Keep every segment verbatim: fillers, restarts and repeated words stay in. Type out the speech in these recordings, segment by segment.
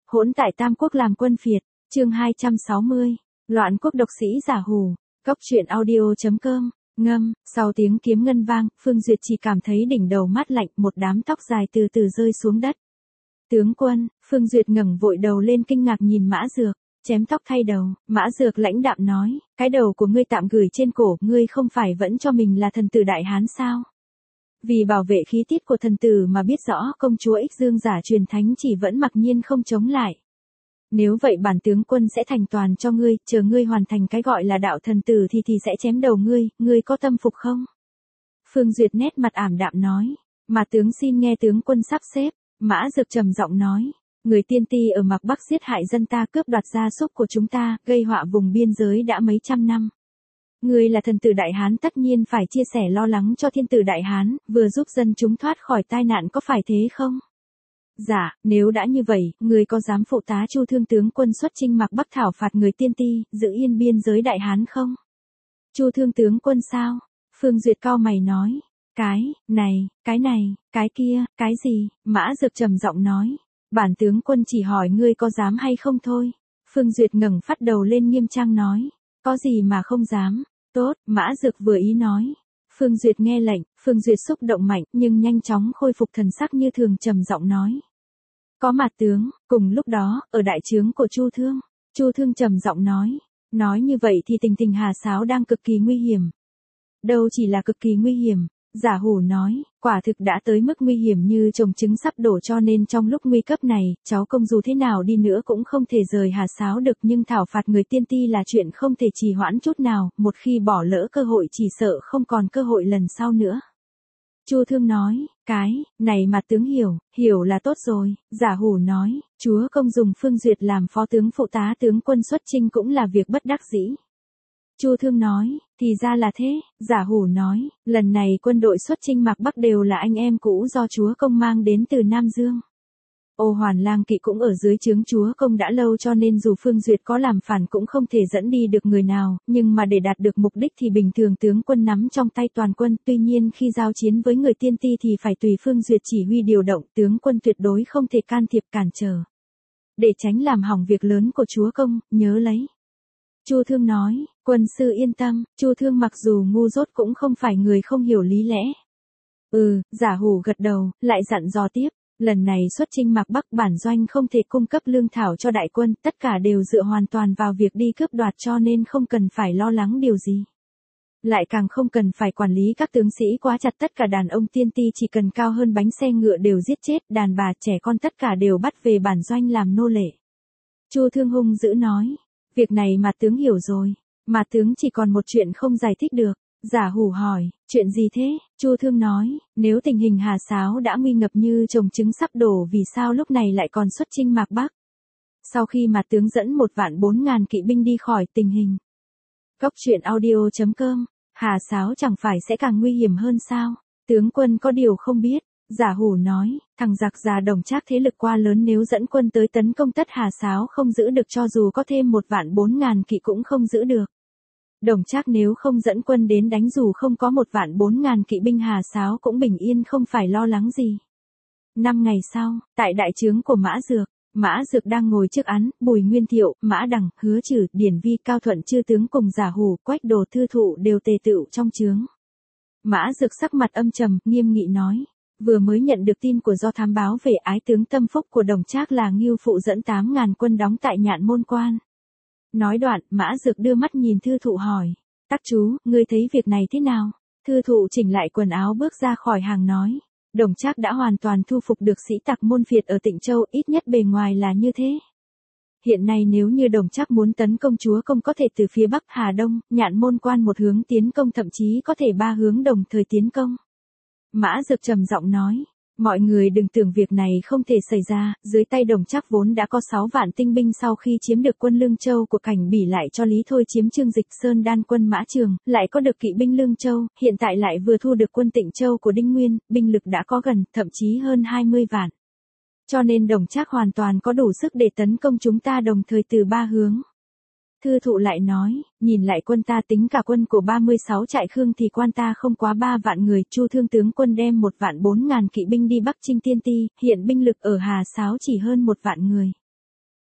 Hỗn tại Tam Quốc làm quân phiệt, chương hai trăm sáu mươi, loạn quốc độc sĩ giả hủ, cốc truyện audio.com, ngâm, sau tiếng kiếm ngân vang, Phương Duyệt chỉ cảm thấy đỉnh đầu mát lạnh, một đám tóc dài từ từ rơi xuống đất. Tướng quân, Phương Duyệt ngẩng vội đầu lên kinh ngạc nhìn Mã Dược, chém tóc thay đầu, Mã Dược lãnh đạm nói, cái đầu của ngươi tạm gửi trên cổ, ngươi không phải vẫn cho mình là thần tử Đại Hán sao? Vì bảo vệ khí tiết của thần tử mà biết rõ công chúa Ích Dương giả truyền thánh chỉ vẫn mặc nhiên không chống lại. Nếu vậy bản tướng quân sẽ thành toàn cho ngươi, chờ ngươi hoàn thành cái gọi là đạo thần tử thì thì sẽ chém đầu ngươi, ngươi có tâm phục không? Phương Duyệt nét mặt ảm đạm nói, mà tướng xin nghe tướng quân sắp xếp. Mã Dược trầm giọng nói, người tiên ti ở Mạc Bắc giết hại dân ta, cướp đoạt gia súc của chúng ta, gây họa vùng biên giới đã mấy trăm năm. Ngươi là thần tử Đại Hán tất nhiên phải chia sẻ lo lắng cho thiên tử Đại Hán, vừa giúp dân chúng thoát khỏi tai nạn, có phải thế không? Dạ, nếu đã như vậy, ngươi có dám phụ tá Chu Thương tướng quân xuất chinh Mạc Bắc thảo phạt người tiên ti, giữ yên biên giới Đại Hán không? Chu Thương tướng quân sao? Phương Duyệt cau mày nói, cái này, cái này, cái kia, cái gì? Mã Dược trầm giọng nói, bản tướng quân chỉ hỏi ngươi có dám hay không thôi. Phương Duyệt ngẩng phát đầu lên nghiêm trang nói, có gì mà không dám? Tốt, Mã Dược vừa ý nói. Phương Duyệt nghe lệnh, Phương Duyệt xúc động mạnh, nhưng nhanh chóng khôi phục thần sắc như thường, trầm giọng nói, có mặt tướng. Cùng lúc đó, ở đại trướng của Chu Thương, Chu Thương trầm giọng nói, nói như vậy thì tình tình Hà Sáo đang cực kỳ nguy hiểm. Đâu chỉ là cực kỳ nguy hiểm, giả hủ nói, quả thực đã tới mức nguy hiểm như chồng trứng sắp đổ, cho nên trong lúc nguy cấp này, cháu công dù thế nào đi nữa cũng không thể rời Hà Sáo được, nhưng thảo phạt người tiên ti là chuyện không thể trì hoãn chút nào, một khi bỏ lỡ cơ hội chỉ sợ không còn cơ hội lần sau nữa. Chu Thương nói, cái này mà tướng hiểu, hiểu là tốt rồi. Giả hủ nói, chúa công dùng Phương Duyệt làm phó tướng phụ tá tướng quân xuất chinh cũng là việc bất đắc dĩ. Chu Thương nói, thì ra là thế. Giả hủ nói, lần này quân đội xuất chinh Mạc Bắc đều là anh em cũ do chúa công mang đến từ Nam Dương. Ô Hoàn Lang kỵ cũng ở dưới trướng chúa công đã lâu, cho nên dù Phương Duyệt có làm phản cũng không thể dẫn đi được người nào, nhưng mà để đạt được mục đích thì bình thường tướng quân nắm trong tay toàn quân, tuy nhiên khi giao chiến với người tiên ti thì phải tùy Phương Duyệt chỉ huy điều động, tướng quân tuyệt đối không thể can thiệp cản trở. Để tránh làm hỏng việc lớn của chúa công, nhớ lấy. Chu Thương nói, quân sư yên tâm. Chu Thương mặc dù ngu dốt cũng không phải người không hiểu lý lẽ. Ừ, giả hủ gật đầu, lại dặn dò tiếp, lần này xuất chinh Mạc Bắc bản doanh không thể cung cấp lương thảo cho đại quân, tất cả đều dựa hoàn toàn vào việc đi cướp đoạt, cho nên không cần phải lo lắng điều gì. Lại càng không cần phải quản lý các tướng sĩ quá chặt, tất cả đàn ông tiên ti chỉ cần cao hơn bánh xe ngựa đều giết chết, đàn bà trẻ con tất cả đều bắt về bản doanh làm nô lệ. Chu Thương hung dữ nói, việc này mà tướng hiểu rồi, mà tướng chỉ còn một chuyện không giải thích được. Giả hủ hỏi, chuyện gì thế? Chu Thương nói, nếu tình hình Hà Sáo đã nguy ngập như chồng trứng sắp đổ, vì sao lúc này lại còn xuất chinh Mạc Bắc? Sau khi mà tướng dẫn một vạn bốn ngàn kỵ binh đi khỏi tình hình. Cốc truyện audio.com, Hà Sáo chẳng phải sẽ càng nguy hiểm hơn sao? Tướng quân có điều không biết. Giả hủ nói, thằng giặc già Đồng Trác thế lực quá lớn, nếu dẫn quân tới tấn công tất Hà Sáo không giữ được, cho dù có thêm một vạn bốn ngàn kỵ cũng không giữ được. Đồng Trác nếu không dẫn quân đến đánh, dù không có một vạn bốn ngàn kỵ binh Hà Sáo cũng bình yên, không phải lo lắng gì. Năm ngày sau, tại đại trướng của Mã Dược, Mã Dược đang ngồi trước án, Bùi Nguyên Thiệu, Mã Đằng, Hứa Trử, Điển Vi, Cao Thuận chư tướng cùng giả hủ, Quách Đồ thư thụ đều tề tựu trong trướng. Mã Dược sắc mặt âm trầm, nghiêm nghị nói, vừa mới nhận được tin của do thám báo về ái tướng tâm phúc của Đồng Trác là Ngưu Phụ dẫn tám ngàn quân đóng tại Nhạn Môn Quan. Nói đoạn, Mã Dược đưa mắt nhìn thư thụ hỏi, tác chú, ngươi thấy việc này thế nào? Thư thụ chỉnh lại quần áo bước ra khỏi hàng nói, Đồng Trác đã hoàn toàn thu phục được sĩ tặc môn phiệt ở Tịnh Châu, ít nhất bề ngoài là như thế. Hiện nay nếu như Đồng Trác muốn tấn công chúa công, có thể từ phía Bắc, Hà Đông, Nhạn Môn Quan một hướng tiến công, thậm chí có thể ba hướng đồng thời tiến công. Mã Dược trầm giọng nói, mọi người đừng tưởng việc này không thể xảy ra, dưới tay Đồng Trác vốn đã có sáu vạn tinh binh, sau khi chiếm được quân Lương Châu của Cảnh Bỉ lại cho Lý Thôi chiếm Trương Dịch Sơn đan quân Mã Trường, lại có được kỵ binh Lương Châu, hiện tại lại vừa thu được quân Tịnh Châu của Đinh Nguyên, binh lực đã có gần, thậm chí hơn hai mươi vạn. Cho nên Đồng Trác hoàn toàn có đủ sức để tấn công chúng ta đồng thời từ ba hướng. Thư thụ lại nói, nhìn lại quân ta, tính cả quân của ba mươi sáu trại Khương thì quan ta không quá ba vạn người. Chu Thương tướng quân đem một vạn bốn ngàn kỵ binh đi Bắc chinh tiên ti, hiện binh lực ở Hà Sáo chỉ hơn một vạn người.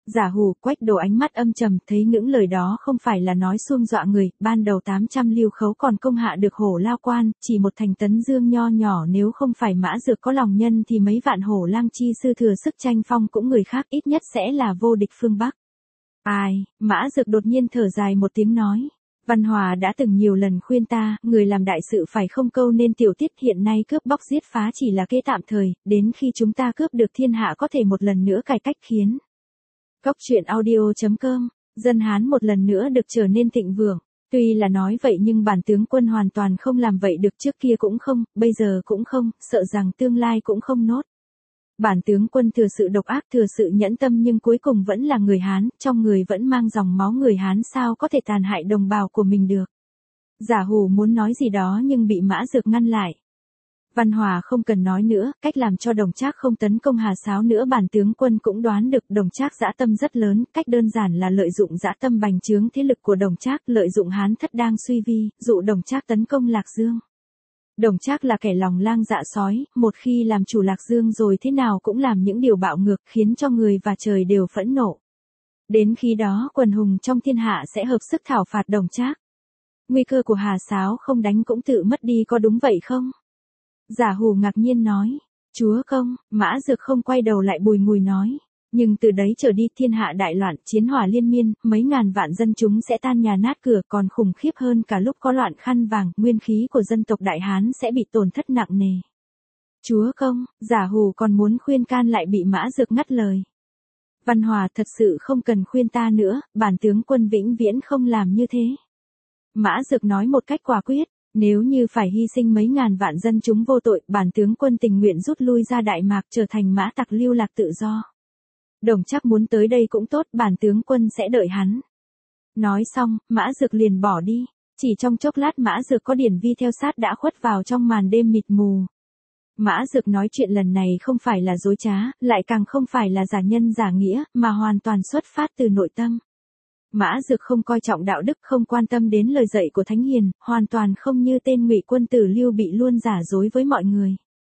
Giả hù, Quách Đồ ánh mắt âm trầm, thấy những lời đó không phải là nói suông dọa người, ban đầu tám trăm lưu khấu còn công hạ được Hổ Lao Quan, chỉ một thành Tấn Dương nho nhỏ nếu không phải Mã Dược có lòng nhân thì mấy vạn hổ lang chi sư thừa sức tranh phong cũng người khác ít nhất sẽ là vô địch phương Bắc. Ai, Mã Dược đột nhiên thở dài một tiếng nói. Văn Hòa đã từng nhiều lần khuyên ta, người làm đại sự phải không câu nên tiểu tiết, hiện nay cướp bóc giết phá chỉ là kế tạm thời, đến khi chúng ta cướp được thiên hạ có thể một lần nữa cải cách khiến. Cốc truyện audio chấm com, dân Hán một lần nữa được trở nên thịnh vượng. Tuy là nói vậy nhưng bản tướng quân hoàn toàn không làm vậy được, trước kia cũng không, bây giờ cũng không, sợ rằng tương lai cũng không nốt. Bản tướng quân thừa sự độc ác, thừa sự nhẫn tâm nhưng cuối cùng vẫn là người Hán, trong người vẫn mang dòng máu người Hán, sao có thể tàn hại đồng bào của mình được. Giả hù muốn nói gì đó nhưng bị Mã Dược ngăn lại. Văn Hòa không cần nói nữa, cách làm cho Đồng Trác không tấn công Hà Sáo nữa bản tướng quân cũng đoán được. Đồng Trác dã tâm rất lớn, cách đơn giản là lợi dụng dã tâm bành trướng thế lực của Đồng Trác, lợi dụng Hán thất đang suy vi, dụ Đồng Trác tấn công Lạc Dương. Đồng Trác là kẻ lòng lang dạ sói, một khi làm chủ Lạc Dương rồi thế nào cũng làm những điều bạo ngược khiến cho người và trời đều phẫn nộ. Đến khi đó quần hùng trong thiên hạ sẽ hợp sức thảo phạt Đồng Trác. Nguy cơ của Hà Sáo không đánh cũng tự mất đi, có đúng vậy không? Giả hù ngạc nhiên nói. Chúa công, Mã Dược không quay đầu lại bùi ngùi nói. Nhưng từ đấy trở đi thiên hạ đại loạn, chiến hỏa liên miên, mấy ngàn vạn dân chúng sẽ tan nhà nát cửa, còn khủng khiếp hơn cả lúc có loạn khăn vàng, nguyên khí của dân tộc Đại Hán sẽ bị tổn thất nặng nề. Chúa công, giả hù còn muốn khuyên can lại bị Mã Dược ngắt lời. Văn Hòa, thật sự không cần khuyên ta nữa, bản tướng quân vĩnh viễn không làm như thế. Mã Dược nói một cách quả quyết. Nếu như phải hy sinh mấy ngàn vạn dân chúng vô tội, bản tướng quân tình nguyện rút lui ra Đại Mạc trở thành mã tặc lưu lạc tự do. Đồng Trác muốn tới đây cũng tốt, bản tướng quân sẽ đợi hắn. Nói xong, Mã Dược liền bỏ đi. Chỉ trong chốc lát Mã Dược có Điển Vi theo sát đã khuất vào trong màn đêm mịt mù. Mã Dược nói chuyện lần này không phải là dối trá, lại càng không phải là giả nhân giả nghĩa, mà hoàn toàn xuất phát từ nội tâm. Mã Dược không coi trọng đạo đức, không quan tâm đến lời dạy của Thánh Hiền, hoàn toàn không như tên Ngụy quân tử Lưu Bị luôn giả dối với mọi người.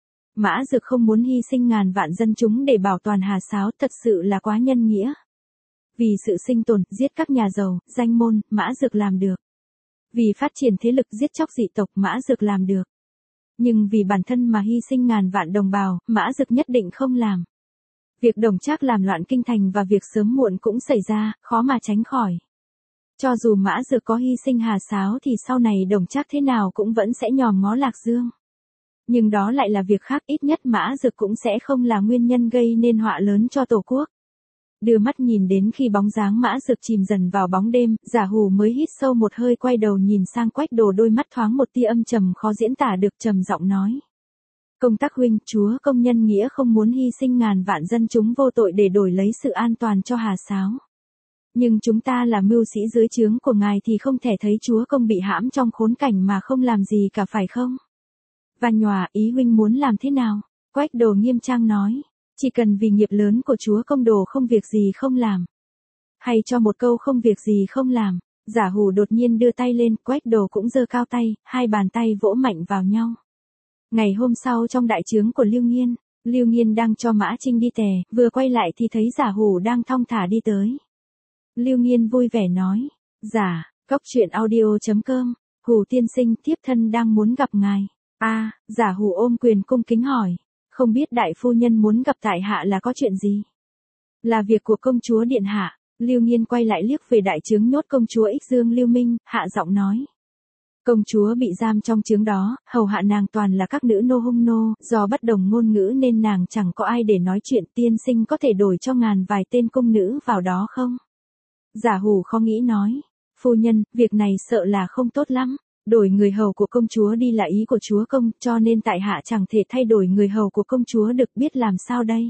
Mã Dược không muốn hy sinh ngàn vạn dân chúng để bảo toàn Hà Sáo, thật sự là quá nhân nghĩa. Vì sự sinh tồn, giết các nhà giàu, danh môn, Mã Dược làm được. Vì phát triển thế lực, giết chóc dị tộc, Mã Dược làm được. Nhưng vì bản thân mà hy sinh ngàn vạn đồng bào, Mã Dược nhất định không làm. Việc Đồng Trác làm loạn kinh thành và việc sớm muộn cũng xảy ra, khó mà tránh khỏi. Cho dù Mã Dược có hy sinh Hà Sáo thì sau này Đồng Trác thế nào cũng vẫn sẽ nhòm ngó Lạc Dương. Nhưng đó lại là việc khác, ít nhất Mã Dược cũng sẽ không là nguyên nhân gây nên họa lớn cho Tổ quốc. Đưa mắt nhìn đến khi bóng dáng Mã Dược chìm dần vào bóng đêm, giả hù mới hít sâu một hơi quay đầu nhìn sang Quách Đồ, đôi mắt thoáng một tia âm trầm khó diễn tả được, trầm giọng nói. Công tác huynh, chúa công nhân nghĩa không muốn hy sinh ngàn vạn dân chúng vô tội để đổi lấy sự an toàn cho Hà Sáo. Nhưng chúng ta là mưu sĩ dưới trướng của ngài thì không thể thấy chúa công bị hãm trong khốn cảnh mà không làm gì cả, phải không? Văn Nhòa, ý huynh muốn làm thế nào? Quách Đồ nghiêm trang nói. Chỉ cần vì nghiệp lớn của chúa công Đồ không việc gì không làm. Hay cho một câu không việc gì không làm. Giả hù đột nhiên đưa tay lên, Quách Đồ cũng giơ cao tay, hai bàn tay vỗ mạnh vào nhau. Ngày hôm sau trong đại trướng của Lưu Nghiên, Lưu Nghiên đang cho Mã Trinh đi tè, vừa quay lại thì thấy giả hù đang thong thả đi tới. Lưu Nghiên vui vẻ nói, giả, cốc truyện audio chấm com, Hù tiên sinh, thiếp thân đang muốn gặp ngài. A, à, giả hù ôm quyền cung kính hỏi, không biết đại phu nhân muốn gặp tại hạ là có chuyện gì? Là việc của công chúa điện hạ. Lưu Nghiên quay lại liếc về đại trướng nhốt công chúa Ích Dương Lưu Minh, hạ giọng nói. Công chúa bị giam trong trướng đó, hầu hạ nàng toàn là các nữ nô hung nô, do bất đồng ngôn ngữ nên nàng chẳng có ai để nói chuyện, tiên sinh có thể đổi cho ngàn vài tên cung nữ vào đó không? Giả hù khó nghĩ nói, phu nhân, việc này sợ là không tốt lắm, đổi người hầu của công chúa đi là ý của chúa công, cho nên tại hạ chẳng thể thay đổi người hầu của công chúa được, biết làm sao đây?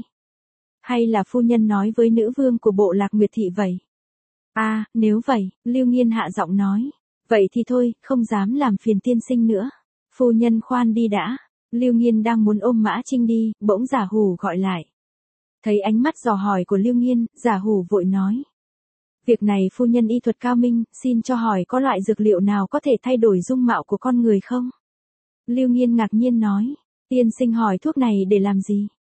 Hay là phu nhân nói với nữ vương của bộ Lạc Nguyệt thị vậy? A, à, nếu vậy, Lưu Nghiên hạ giọng nói. Vậy thì thôi, không dám làm phiền tiên sinh nữa. Phu nhân khoan đi đã. Lưu Nghiên đang muốn ôm Mã Trinh đi, bỗng giả hù gọi lại. Thấy ánh mắt dò hỏi của Lưu Nghiên, giả hù vội nói. Việc này phu nhân y thuật cao minh, xin cho hỏi có loại dược liệu nào có thể thay đổi dung mạo của con người không? Lưu Nghiên ngạc nhiên nói. Tiên sinh hỏi thuốc này để làm gì?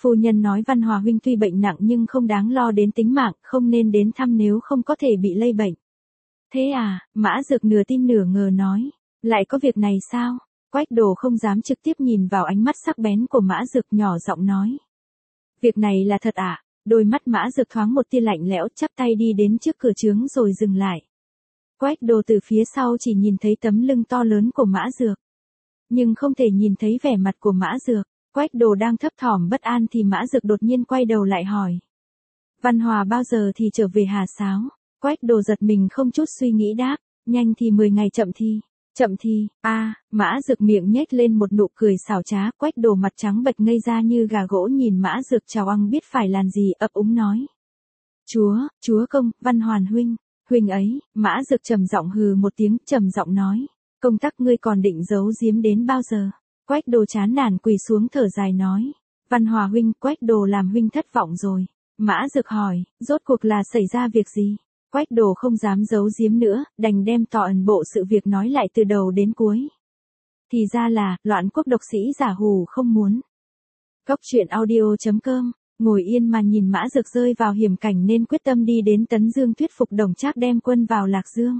Phu nhân nói Văn Hòa huynh tuy bệnh nặng nhưng không đáng lo đến tính mạng, không nên đến thăm nếu không có thể bị lây bệnh. Thế à, Mã Dược nửa tin nửa ngờ nói. Lại có việc này sao? Quách Đồ không dám trực tiếp nhìn vào ánh mắt sắc bén của Mã Dược, nhỏ giọng nói. Việc này là thật à? Đôi mắt Mã Dược thoáng một tia lạnh lẽo, chắp tay đi đến trước cửa trướng rồi dừng lại. Quách Đồ từ phía sau chỉ nhìn thấy tấm lưng to lớn của Mã Dược, nhưng không thể nhìn thấy vẻ mặt của Mã Dược. Quách Đồ đang thấp thỏm bất an thì Mã Dược đột nhiên quay đầu lại hỏi. Văn Hòa bao giờ thì trở về Hà Sáo? Quách Đồ giật mình không chút suy nghĩ đáp. Nhanh thì mười ngày, chậm thì. Chậm thì, a à, Mã Dược miệng nhếch lên một nụ cười xảo trá. Quách Đồ mặt trắng bệch ngây ra như gà gỗ nhìn Mã Dược chào ăn biết phải làm gì, ấp úng nói. Chúa, chúa công, Văn Hoàn huynh, huynh ấy. Mã Dược trầm giọng hừ một tiếng, trầm giọng nói. Công tắc ngươi còn định giấu giếm đến bao giờ? Quách Đồ chán nản quỳ xuống thở dài nói. Văn Hòa huynh, Quách Đồ làm huynh thất vọng rồi. Mã Dược hỏi, rốt cuộc là xảy ra việc gì? Quách Đồ không dám giấu giếm nữa, đành đem toàn bộ sự việc nói lại từ đầu đến cuối. Thì ra là, Loạn Quốc độc sĩ giả hù không muốn. Cốc truyện audio chấm com, ngồi yên mà nhìn Mã Dược rơi vào hiểm cảnh nên quyết tâm đi đến Tấn Dương thuyết phục Đồng Trác đem quân vào Lạc Dương.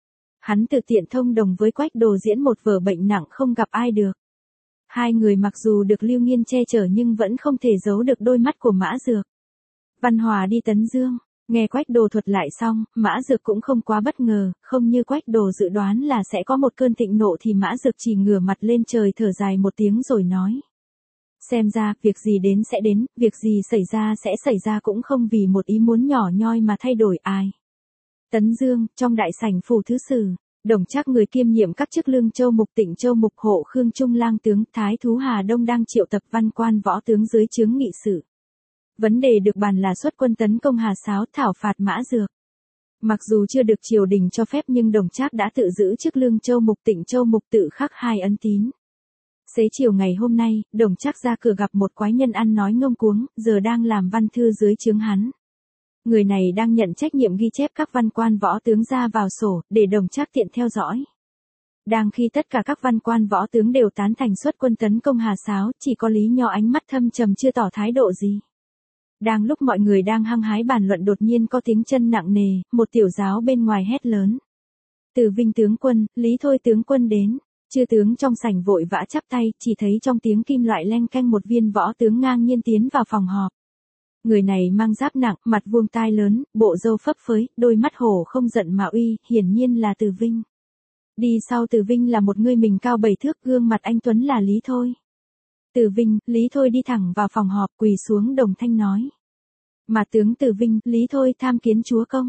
Hắn tự tiện thông đồng với Quách Đồ diễn một vở bệnh nặng không gặp ai được. Hai người mặc dù được Lưu Nghiên che chở nhưng vẫn không thể giấu được đôi mắt của Mã Dược. Văn Hòa đi Tấn Dương, nghe Quách Đồ thuật lại xong, Mã Dược cũng không quá bất ngờ, không như Quách Đồ dự đoán là sẽ có một cơn thịnh nộ thì Mã Dược chỉ ngửa mặt lên trời thở dài một tiếng rồi nói. Xem ra, việc gì đến sẽ đến, việc gì xảy ra sẽ xảy ra cũng không vì một ý muốn nhỏ nhoi mà thay đổi ai. Tấn Dương, trong đại sảnh phủ thứ sử. Đồng Trác người kiêm nhiệm các chức Lương Châu Mục, Tịnh Châu Mục, Hộ Khương Trung lang tướng, Thái thú Hà Đông đang triệu tập văn quan võ tướng dưới trướng nghị sự. Vấn đề được bàn là xuất quân tấn công Hà Sáo, thảo phạt Mã Dược. Mặc dù chưa được triều đình cho phép nhưng Đồng Trác đã tự giữ chức Lương Châu Mục, Tịnh Châu Mục, tự khắc hai ấn tín. Xế chiều ngày hôm nay, Đồng Trác ra cửa gặp một quái nhân ăn nói ngông cuống, giờ đang làm văn thư dưới trướng hắn. Người này đang nhận trách nhiệm ghi chép các văn quan võ tướng ra vào sổ, để Đồng Trác tiện theo dõi. Đang khi tất cả các văn quan võ tướng đều tán thành xuất quân tấn công Hà Sáo, chỉ có Lý Nho ánh mắt thâm trầm chưa tỏ thái độ gì. Đang lúc mọi người đang hăng hái bàn luận đột nhiên có tiếng chân nặng nề, một tiểu giáo bên ngoài hét lớn. Từ Vinh tướng quân, Lý Thôi tướng quân đến. Chư tướng trong sảnh vội vã chắp tay, chỉ thấy trong tiếng kim loại leng keng một viên võ tướng ngang nhiên tiến vào phòng họp. Người này mang giáp nặng, mặt vuông tai lớn, bộ râu phấp phới, đôi mắt hổ không giận mà uy, hiển nhiên là Từ Vinh. Đi sau Từ Vinh là một người mình cao bảy thước, gương mặt anh tuấn là Lý Thôi. Từ Vinh, Lý Thôi đi thẳng vào phòng họp, quỳ xuống đồng thanh nói. Mà tướng Từ Vinh, Lý Thôi tham kiến chúa công.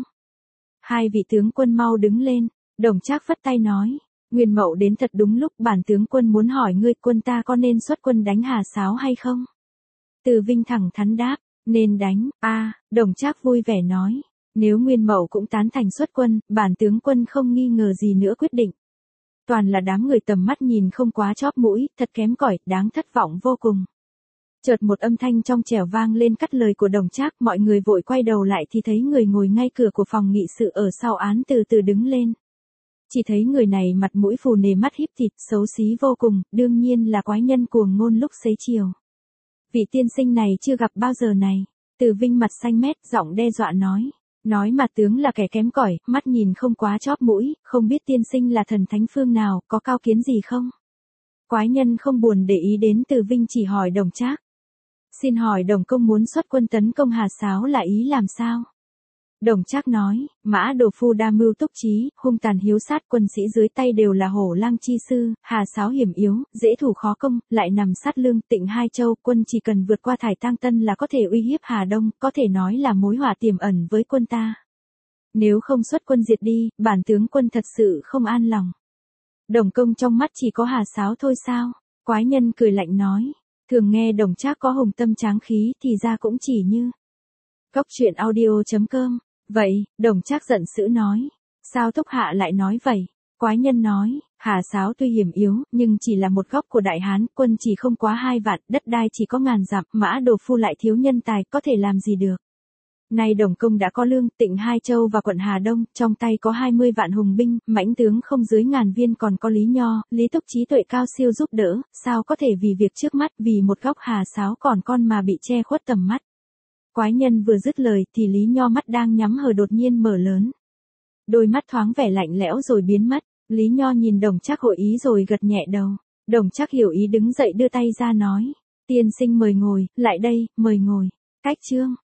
Hai vị tướng quân mau đứng lên, Đồng Trác phất tay nói. Nguyên Mậu đến thật đúng lúc, bản tướng quân muốn hỏi ngươi, quân ta có nên xuất quân đánh Hà Sáo hay không? Từ Vinh thẳng thắn đáp. Nên đánh, a à, Đồng Trác vui vẻ nói. Nếu Nguyên Mậu cũng tán thành xuất quân, bản tướng quân không nghi ngờ gì nữa quyết định. Toàn là đám người tầm mắt nhìn không quá chóp mũi, thật kém cỏi, đáng thất vọng vô cùng. Chợt một âm thanh trong trẻo vang lên cắt lời của Đồng Trác, mọi người vội quay đầu lại thì thấy người ngồi ngay cửa của phòng nghị sự ở sau án từ từ đứng lên. Chỉ thấy người này mặt mũi phù nề, mắt híp thịt, xấu xí vô cùng, đương nhiên là quái nhân cuồng ngôn lúc xế chiều. Vị tiên sinh này chưa gặp bao giờ này. Từ Vinh mặt xanh mét, giọng đe dọa nói. Nói mà tướng là kẻ kém cỏi, mắt nhìn không quá chóp mũi, không biết tiên sinh là thần thánh phương nào, có cao kiến gì không? Quái nhân không buồn để ý đến Từ Vinh, chỉ hỏi Đồng Trác. Xin hỏi Đồng công muốn xuất quân tấn công Hà Sáo là ý làm sao? Đồng Trác nói, Mã Đồ Phu đa mưu túc trí, hung tàn hiếu sát, quân sĩ dưới tay đều là hổ lang chi sư, Hà Sáo hiểm yếu, dễ thủ khó công, lại nằm sát Lương, Tịnh hai châu, quân chỉ cần vượt qua Thải Tang Tân là có thể uy hiếp Hà Đông, có thể nói là mối họa tiềm ẩn với quân ta. Nếu không xuất quân diệt đi, bản tướng quân thật sự không an lòng. Đồng công trong mắt chỉ có Hà Sáo thôi sao? Quái nhân cười lạnh nói, thường nghe Đồng Trác có hùng tâm tráng khí thì ra cũng chỉ như. Cốc truyện audio chấm com. Vậy, Đồng Trác giận dữ nói. Sao thúc hạ lại nói vậy? Quái nhân nói, Hà Sáo tuy hiểm yếu, nhưng chỉ là một góc của Đại Hán, quân chỉ không quá hai vạn, đất đai chỉ có ngàn dặm, Mã Đồ Phu lại thiếu nhân tài, có thể làm gì được? Nay Đồng Công đã có Lương, Tịnh hai châu và quận Hà Đông, trong tay có hai mươi vạn hùng binh, mãnh tướng không dưới ngàn viên, còn có Lý Nho, Lý Túc trí tuệ cao siêu giúp đỡ, sao có thể vì việc trước mắt, vì một góc hà sáo còn con mà bị che khuất tầm mắt. Quái nhân vừa dứt lời thì Lý Nho mắt đang nhắm hờ đột nhiên mở lớn. Đôi mắt thoáng vẻ lạnh lẽo rồi biến mất. Lý Nho nhìn Đồng Trác hội ý rồi gật nhẹ đầu. Đồng Trác hiểu ý đứng dậy đưa tay ra nói. Tiên sinh mời ngồi, lại đây, mời ngồi. Cách chương.